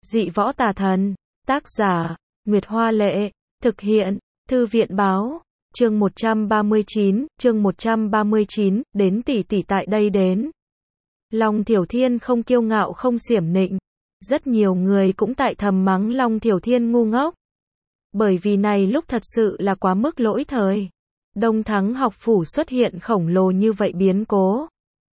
Dị võ tà thần. Tác giả, Nguyệt Hoa Lệ. Thực hiện, Thư viện Báo. Chương 139, đến tỷ tỷ tại đây đến. Long Thiểu Thiên không kiêu ngạo không xiểm nịnh. Rất nhiều người cũng tại thầm mắng Long Thiểu Thiên ngu ngốc. Bởi vì này lúc thật sự là quá mức lỗi thời. Đông Thắng học phủ xuất hiện khổng lồ như vậy biến cố.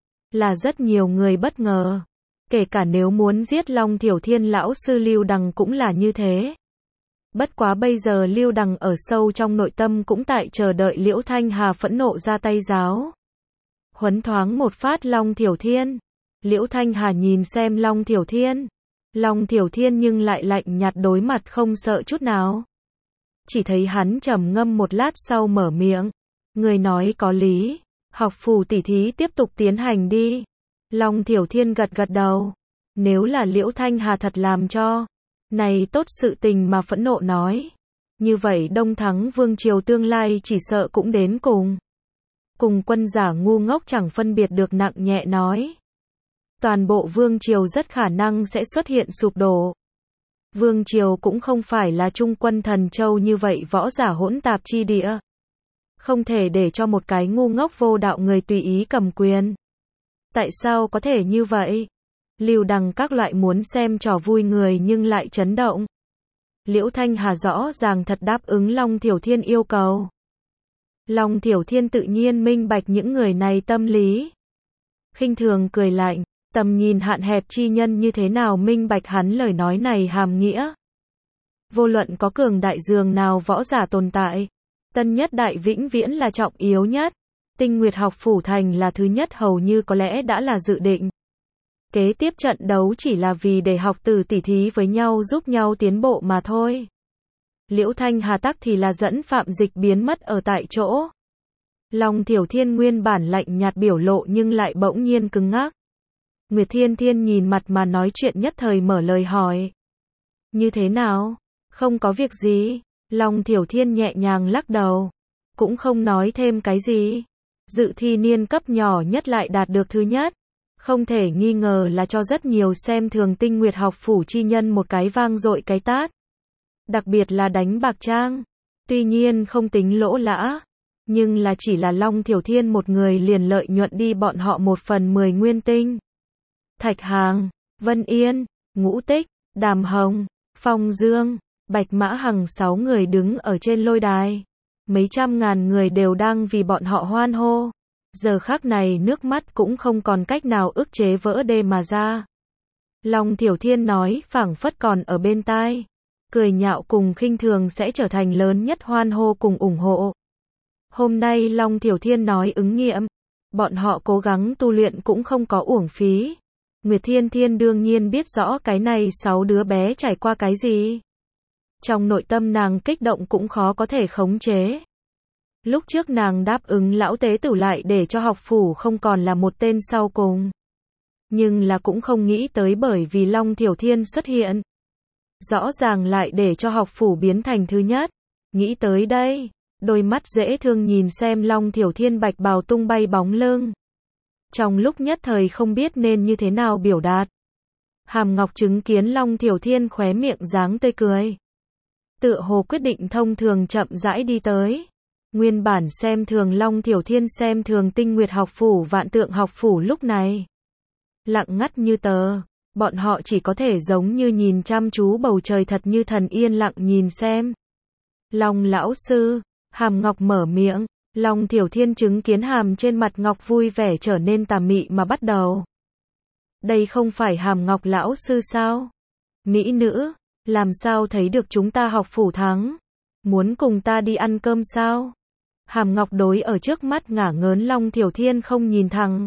Là rất nhiều người bất ngờ. Kể cả nếu muốn giết Long Thiểu Thiên lão sư Lưu Đằng cũng là như thế. Bất quá bây giờ Lưu Đằng ở sâu trong nội tâm cũng tại chờ đợi Liễu Thanh Hà phẫn nộ ra tay giáo. Huấn thoáng một phát Long Thiểu Thiên. Liễu Thanh Hà nhìn xem Long Thiểu Thiên. Long Thiểu Thiên nhưng lại lạnh nhạt đối mặt không sợ chút nào. Chỉ thấy hắn trầm ngâm một lát sau mở miệng. Người nói có lý. Học phủ tỉ thí tiếp tục tiến hành đi. Long Thiểu Thiên gật gật đầu. Nếu là Liễu Thanh Hà thật làm cho này tốt sự tình mà phẫn nộ nói. Như vậy Đông Thắng Vương Triều tương lai chỉ sợ cũng đến cùng. Cùng quân giả ngu ngốc chẳng phân biệt được nặng nhẹ nói. Toàn bộ Vương Triều rất khả năng sẽ xuất hiện sụp đổ. Vương Triều cũng không phải là Trung Quân Thần Châu như vậy võ giả hỗn tạp chi địa. Không thể để cho một cái ngu ngốc vô đạo người tùy ý cầm quyền. Tại sao có thể như vậy? Lưu Đằng các loại muốn xem trò vui người nhưng lại chấn động. Liễu Thanh Hà rõ ràng thật đáp ứng Long Thiểu Thiên yêu cầu. Long Thiểu Thiên tự nhiên minh bạch những người này tâm lý. Khinh thường cười lạnh, tầm nhìn hạn hẹp chi nhân như thế nào minh bạch hắn lời nói này hàm nghĩa. Vô luận có cường đại dường nào võ giả tồn tại, Tân Nhất Đại vĩnh viễn là trọng yếu nhất. Tinh Nguyệt học phủ thành là thứ nhất hầu như có lẽ đã là dự định. Kế tiếp trận đấu chỉ là vì để học tử tỉ thí với nhau giúp nhau tiến bộ mà thôi. Liễu Thanh Hà tắc thì là dẫn Phạm Dịch biến mất ở tại chỗ. Long Thiểu Thiên nguyên bản lạnh nhạt biểu lộ nhưng lại bỗng nhiên cứng ngắc. Nguyệt Thiên Thiên nhìn mặt mà nói chuyện nhất thời mở lời hỏi. Như thế nào? Không có việc gì. Long Thiểu Thiên nhẹ nhàng lắc đầu. Cũng không nói thêm cái gì. Dự thi niên cấp nhỏ nhất lại đạt được thứ nhất. Không thể nghi ngờ là cho rất nhiều xem thường Tinh Nguyệt học phủ chi nhân một cái vang dội cái tát. Đặc biệt là đánh bạc trang. Tuy nhiên không tính lỗ lã. Nhưng là chỉ là Long Thiểu Thiên một người liền lợi nhuận đi bọn họ 1/10 nguyên tinh. Thạch Hàng, Vân Yên, Ngũ Tích, Đàm Hồng, Phong Dương, Bạch Mã Hằng 6 người đứng ở trên lôi đài. Mấy trăm ngàn người đều đang vì bọn họ hoan hô. Giờ khắc này nước mắt cũng không còn cách nào ức chế vỡ đê mà ra. Long Thiểu Thiên nói phảng phất còn ở bên tai. Cười nhạo cùng khinh thường sẽ trở thành lớn nhất hoan hô cùng ủng hộ. Hôm nay Long Thiểu Thiên nói ứng nghiệm. Bọn họ cố gắng tu luyện cũng không có uổng phí. Nguyệt Thiên Thiên đương nhiên biết rõ cái này 6 đứa bé trải qua cái gì. Trong nội tâm nàng kích động cũng khó có thể khống chế. Lúc trước nàng đáp ứng lão tế tử lại để cho học phủ không còn là một tên sau cùng. Nhưng là cũng không nghĩ tới bởi vì Long Thiểu Thiên xuất hiện. Rõ ràng lại để cho học phủ biến thành thứ nhất. Nghĩ tới đây, đôi mắt dễ thương nhìn xem Long Thiểu Thiên bạch bào tung bay bóng lưng. Trong lúc nhất thời không biết nên như thế nào biểu đạt. Hàm Ngọc chứng kiến Long Thiểu Thiên khóe miệng dáng tươi cười. Tựa hồ quyết định thông thường chậm rãi đi tới. Nguyên bản xem thường Long Thiểu Thiên xem thường Tinh Nguyệt học phủ Vạn Tượng học phủ lúc này. Lặng ngắt như tờ, bọn họ chỉ có thể giống như nhìn chăm chú bầu trời thật như thần yên lặng nhìn xem. Long lão sư, Hàm Ngọc mở miệng, Long Thiểu Thiên chứng kiến Hàm trên mặt Ngọc vui vẻ trở nên tà mị mà bắt đầu. Đây không phải Hàm Ngọc lão sư sao? Mỹ nữ, làm sao thấy được chúng ta học phủ thắng? Muốn cùng ta đi ăn cơm sao? Hàm Ngọc đối ở trước mắt ngả ngớn Long Thiểu Thiên không nhìn thẳng.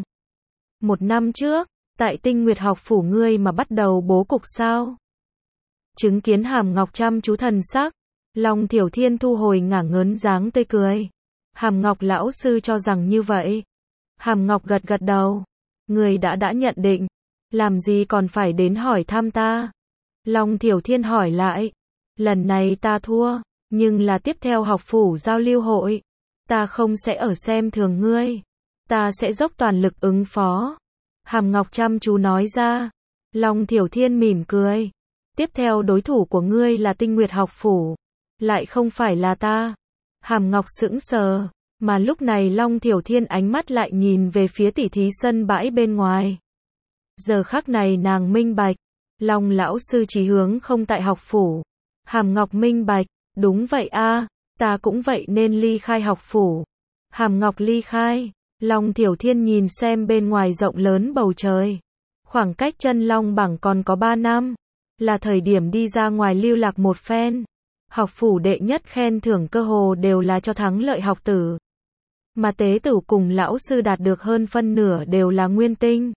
1 năm trước, tại Tinh Nguyệt học phủ ngươi mà bắt đầu bố cục sao? Chứng kiến Hàm Ngọc chăm chú thần sắc, Long Thiểu Thiên thu hồi ngả ngớn dáng tươi cười. Hàm Ngọc lão sư cho rằng như vậy. Hàm Ngọc gật gật đầu. Người đã nhận định. Làm gì còn phải đến hỏi thăm ta? Long Thiểu Thiên hỏi lại. Lần này ta thua. Nhưng là tiếp theo học phủ giao lưu hội. Ta không sẽ ở xem thường ngươi. Ta sẽ dốc toàn lực ứng phó. Hàm Ngọc chăm chú nói ra. Long Thiểu Thiên mỉm cười. Tiếp theo đối thủ của ngươi là Tinh Nguyệt học phủ. Lại không phải là ta. Hàm Ngọc sững sờ. Mà lúc này Long Thiểu Thiên ánh mắt lại nhìn về phía tỉ thí sân bãi bên ngoài. Giờ khắc này nàng minh bạch. Long lão sư chỉ hướng không tại học phủ. Hàm Ngọc minh bạch. Đúng vậy a, ta cũng vậy nên ly khai học phủ. Hàm Ngọc ly khai. Long Thiểu Thiên nhìn xem bên ngoài rộng lớn bầu trời. Khoảng cách chân long bảng còn có 3 năm. Là thời điểm đi ra ngoài lưu lạc một phen. Học phủ đệ nhất khen thưởng cơ hồ đều là cho thắng lợi học tử. Mà tế tử cùng lão sư đạt được hơn phân nửa đều là nguyên tinh.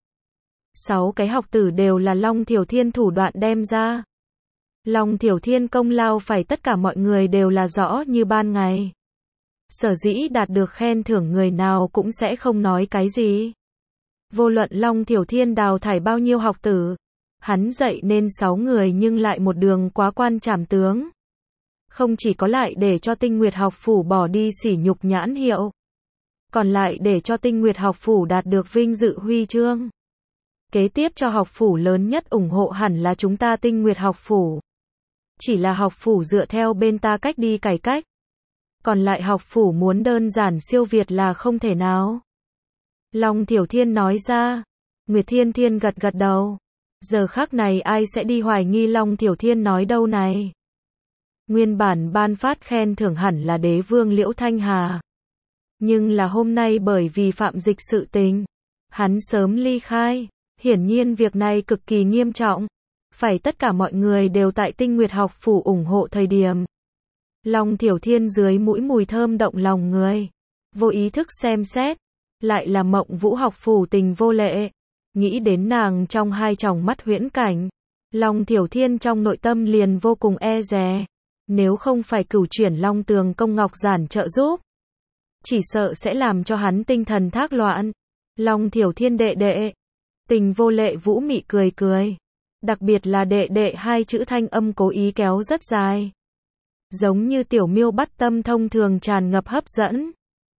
6 cái học tử đều là Long Thiểu Thiên thủ đoạn đem ra. Long Thiểu Thiên công lao phải tất cả mọi người đều là rõ như ban ngày. Sở dĩ đạt được khen thưởng người nào cũng sẽ không nói cái gì. Vô luận Long Thiểu Thiên đào thải bao nhiêu học tử. Hắn dạy nên 6 người nhưng lại một đường quá quan trảm tướng. Không chỉ có lại để cho Tinh Nguyệt học phủ bỏ đi sỉ nhục nhãn hiệu. Còn lại để cho Tinh Nguyệt học phủ đạt được vinh dự huy chương. Kế tiếp cho học phủ lớn nhất ủng hộ hẳn là chúng ta Tinh Nguyệt học phủ. Chỉ là học phủ dựa theo bên ta cách đi cải cách. Còn lại học phủ muốn đơn giản siêu việt là không thể nào. Long Thiểu Thiên nói ra. Nguyệt Thiên Thiên gật gật đầu. Giờ khắc này ai sẽ đi hoài nghi Long Thiểu Thiên nói đâu này. Nguyên bản ban phát khen thưởng hẳn là đế vương Liễu Thanh Hà. Nhưng là hôm nay bởi vì phạm dịch sự tình. Hắn sớm ly khai. Hiển nhiên việc này cực kỳ nghiêm trọng. Phải tất cả mọi người đều tại Tinh Nguyệt học phủ ủng hộ thời điểm. Long Thiểu Thiên dưới mũi mùi thơm động lòng người. Vô ý thức xem xét. Lại là Mộng Vũ học phủ Tình Vô Lệ. Nghĩ đến nàng trong hai tròng mắt huyễn cảnh. Long Thiểu Thiên trong nội tâm liền vô cùng e dè. Nếu không phải cửu chuyển Long Tường Công Ngọc Giản trợ giúp. Chỉ sợ sẽ làm cho hắn tinh thần thác loạn. Long Thiểu Thiên đệ đệ. Tình Vô Lệ vũ mị cười cười. Đặc biệt là đệ đệ hai chữ thanh âm cố ý kéo rất dài. Giống như tiểu miêu bắt tâm thông thường tràn ngập hấp dẫn.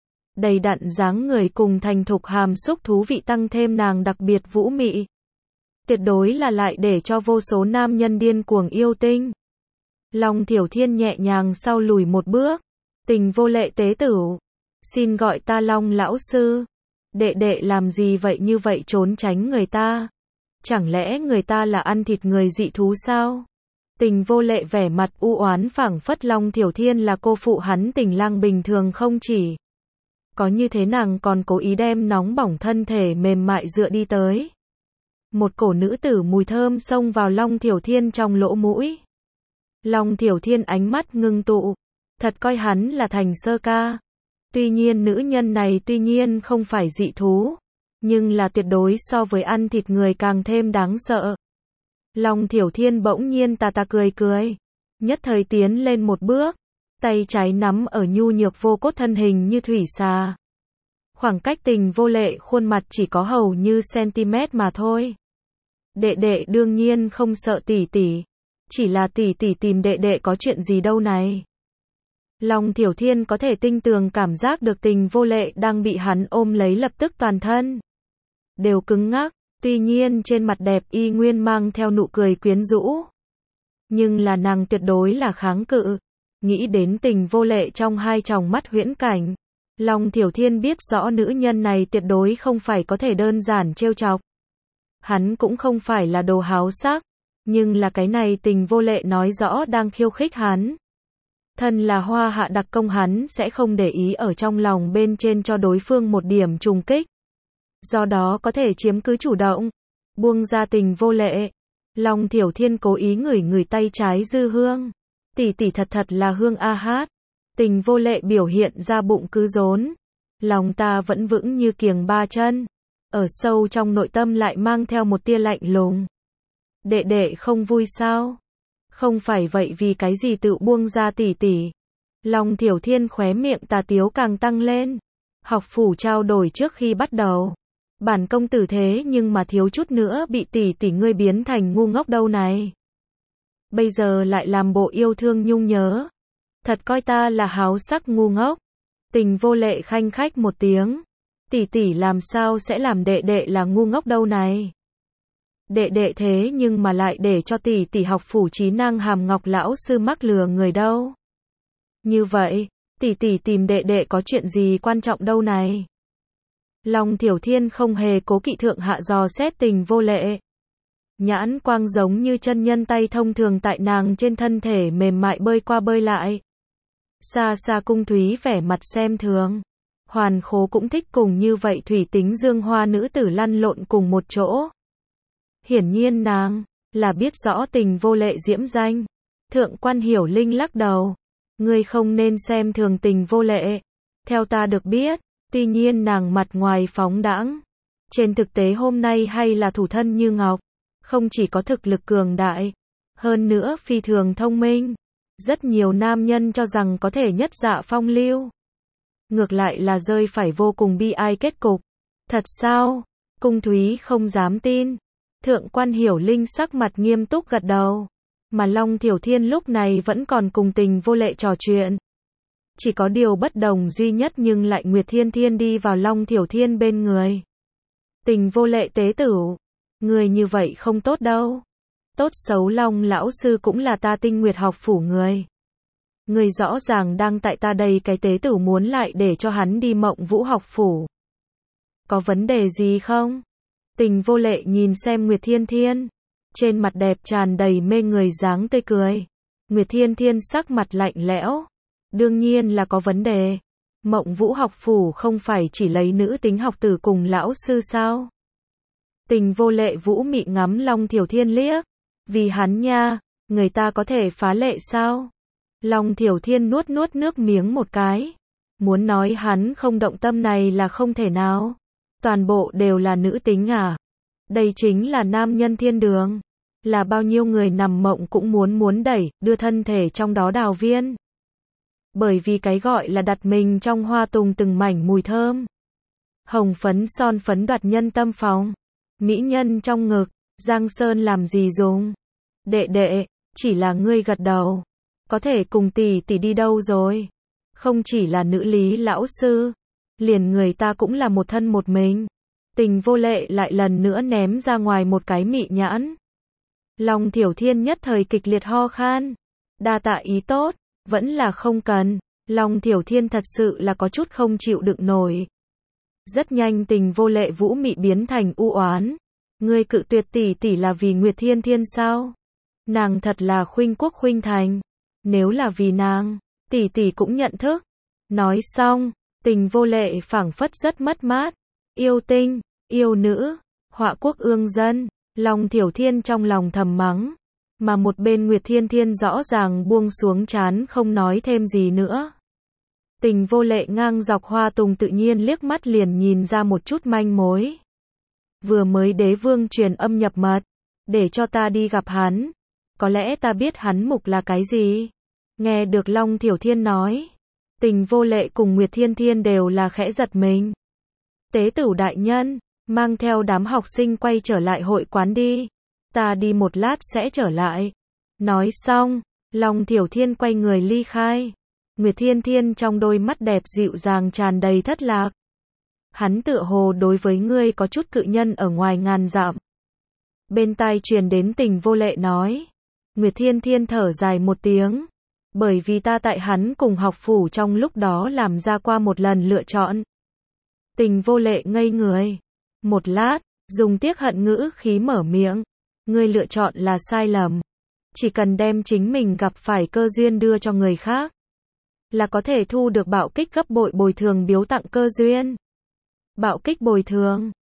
Đầy đặn dáng người cùng thành thục hàm xúc thú vị tăng thêm nàng đặc biệt vũ mị. Tuyệt đối là lại để cho vô số nam nhân điên cuồng yêu tinh. Long Thiểu Thiên nhẹ nhàng sau lùi một bước. Tình Vô Lệ tế tử. Xin gọi ta Long lão sư. Đệ đệ làm gì vậy như vậy trốn tránh người ta? Chẳng lẽ người ta là ăn thịt người dị thú sao? Tình Vô Lệ vẻ mặt u oán phảng phất Long Thiểu Thiên là cô phụ hắn tình lang bình thường không chỉ. Có như thế nàng còn cố ý đem nóng bỏng thân thể mềm mại dựa đi tới. Một cổ nữ tử mùi thơm xông vào Long Thiểu Thiên trong lỗ mũi. Long Thiểu Thiên ánh mắt ngưng tụ. Thật coi hắn là thành sơ ca. Tuy nhiên nữ nhân này tuy nhiên không phải dị thú. Nhưng là tuyệt đối so với ăn thịt người càng thêm đáng sợ. Long Thiểu Thiên bỗng nhiên tà tà cười cười. Nhất thời tiến lên một bước. Tay trái nắm ở nhu nhược vô cốt thân hình như thủy xà. Khoảng cách Tình Vô Lệ khuôn mặt chỉ có hầu như cm mà thôi. Đệ đệ đương nhiên không sợ tỷ tỷ. Chỉ là tỷ tỷ tìm đệ đệ có chuyện gì đâu này. Long Thiểu Thiên có thể tinh tường cảm giác được Tình Vô Lệ đang bị hắn ôm lấy lập tức toàn thân. Đều cứng ngắc, tuy nhiên trên mặt đẹp y nguyên mang theo nụ cười quyến rũ. Nhưng là nàng tuyệt đối là kháng cự. Nghĩ đến Tình Vô Lệ trong hai tròng mắt huyễn cảnh. Long Thiểu Thiên biết rõ nữ nhân này tuyệt đối không phải có thể đơn giản trêu chọc. Hắn cũng không phải là đồ háo sắc. Nhưng là cái này Tình Vô Lệ nói rõ đang khiêu khích hắn. Thân là hoa hạ đặc công hắn sẽ không để ý ở trong lòng bên trên cho đối phương một điểm trùng kích. Do đó có thể chiếm cứ chủ động. Buông ra Tình Vô Lệ. Long Thiểu Thiên cố ý ngửi tay trái dư hương. Tỷ tỷ thật là hương a hát. Tình Vô Lệ biểu hiện ra bụng cứ rốn. Lòng ta vẫn vững như kiềng ba chân. Ở sâu trong nội tâm lại mang theo một tia lạnh lùng. Đệ đệ không vui sao? Không phải vậy vì cái gì tự buông ra tỷ tỷ. Long Thiểu Thiên khóe miệng tà tiếu càng tăng lên. Học phủ trao đổi trước khi bắt đầu. Bản công tử thế nhưng mà thiếu chút nữa bị tỷ tỷ ngươi biến thành ngu ngốc đâu này. Bây giờ lại làm bộ yêu thương nhung nhớ. Thật coi ta là háo sắc ngu ngốc. Tình Vô Lệ khanh khách một tiếng. Tỷ tỷ làm sao sẽ làm đệ đệ là ngu ngốc đâu này. Đệ đệ thế nhưng mà lại để cho tỷ tỷ học phủ Chí Năng Hàm Ngọc lão sư mắc lừa người đâu. Như vậy, tỷ tỷ tìm đệ đệ có chuyện gì quan trọng đâu này. Long Thiểu Thiên không hề cố kỵ thượng hạ dò xét Tình Vô Lệ. Nhãn quang giống như chân nhân tay thông thường tại nàng trên thân thể mềm mại bơi qua bơi lại. Xa xa Cung Thúy vẻ mặt xem thường. Hoàn Khố cũng thích cùng như vậy thủy tính dương hoa nữ tử lăn lộn cùng một chỗ. Hiển nhiên nàng là biết rõ Tình Vô Lệ diễm danh. Thượng quan Hiểu Linh lắc đầu. Ngươi không nên xem thường Tình Vô Lệ. Theo ta được biết, tuy nhiên nàng mặt ngoài phóng đãng, trên thực tế hôm nay hay là thủ thân như ngọc. Không chỉ có thực lực cường đại, hơn nữa phi thường thông minh. Rất nhiều nam nhân cho rằng có thể nhất dạ phong lưu. Ngược lại là rơi phải vô cùng bi ai kết cục. Thật sao? Cung Thúy không dám tin. Thượng quan Hiểu Linh sắc mặt nghiêm túc gật đầu. Mà Long Thiểu Thiên lúc này vẫn còn cùng Tình Vô Lệ trò chuyện. Chỉ có điều bất đồng duy nhất nhưng lại Nguyệt Thiên Thiên đi vào Long Thiểu Thiên bên người. Tình Vô Lệ tế tử. Người như vậy không tốt đâu. Tốt xấu Long lão sư cũng là ta Tinh Nguyệt học phủ người. Người rõ ràng đang tại ta đây cái tế tử muốn lại để cho hắn đi Mộng Vũ học phủ. Có vấn đề gì không? Tình Vô Lệ nhìn xem Nguyệt Thiên Thiên. Trên mặt đẹp tràn đầy mê người dáng tươi cười. Nguyệt Thiên Thiên sắc mặt lạnh lẽo. Đương nhiên là có vấn đề. Mộng Vũ học phủ không phải chỉ lấy nữ tính học tử cùng lão sư sao? Tình Vô Lệ vũ mị ngắm Long Thiểu Thiên liếc. Vì hắn nha, người ta có thể phá lệ sao? Long Thiểu Thiên nuốt nuốt nước miếng một cái. Muốn nói hắn không động tâm này là không thể nào. Toàn bộ đều là nữ tính à? Đây chính là nam nhân thiên đường. Là bao nhiêu người nằm mộng cũng muốn đẩy, đưa thân thể trong đó đào viên. Bởi vì cái gọi là đặt mình trong hoa tùng từng mảnh mùi thơm. Hồng phấn son phấn đoạt nhân tâm phòng. Mỹ nhân trong ngực, Giang Sơn làm gì dùng? Đệ đệ, chỉ là ngươi gật đầu. Có thể cùng tỷ tỷ đi đâu rồi? Không chỉ là nữ lý lão sư, liền người ta cũng là một thân một mình. Tình Vô Lệ lại lần nữa ném ra ngoài một cái mị nhãn. Long Thiểu Thiên nhất thời kịch liệt ho khan. Đa tạ ý tốt, vẫn là không cần. Long Thiểu Thiên thật sự là có chút không chịu đựng nổi. Rất nhanh Tình Vô Lệ vũ mị biến thành u oán. Ngươi cự tuyệt tỷ tỷ là vì Nguyệt Thiên Thiên sao? Nàng thật là khuynh quốc khuynh thành. Nếu là vì nàng, tỷ tỷ cũng nhận thức. Nói xong, Tình Vô Lệ phảng phất rất mất mát. Yêu tinh, yêu nữ, họa quốc ương dân. Long Thiểu Thiên trong lòng thầm mắng. Mà một bên Nguyệt Thiên Thiên rõ ràng buông xuống trán không nói thêm gì nữa. Tình Vô Lệ ngang dọc hoa tùng tự nhiên liếc mắt liền nhìn ra một chút manh mối. Vừa mới đế vương truyền âm nhập mật, để cho ta đi gặp hắn. Có lẽ ta biết hắn mục là cái gì. Nghe được Long Thiểu Thiên nói, Tình Vô Lệ cùng Nguyệt Thiên Thiên đều là khẽ giật mình. Tế tử đại nhân, mang theo đám học sinh quay trở lại hội quán đi. Ta đi một lát sẽ trở lại. Nói xong, Long Thiểu Thiên quay người ly khai. Nguyệt Thiên Thiên trong đôi mắt đẹp dịu dàng tràn đầy thất lạc. Hắn tựa hồ đối với ngươi có chút cự nhân ở ngoài ngàn dặm. Bên tai truyền đến Tình Vô Lệ nói. Nguyệt Thiên Thiên thở dài một tiếng. Bởi vì ta tại hắn cùng học phủ trong lúc đó làm ra qua một lần lựa chọn. Tình Vô Lệ ngây người. Một lát, dùng tiếc hận ngữ khí mở miệng. Ngươi lựa chọn là sai lầm. Chỉ cần đem chính mình gặp phải cơ duyên đưa cho người khác, là có thể thu được bạo kích gấp bội bồi thường biếu tặng cơ duyên. Bạo kích bồi thường.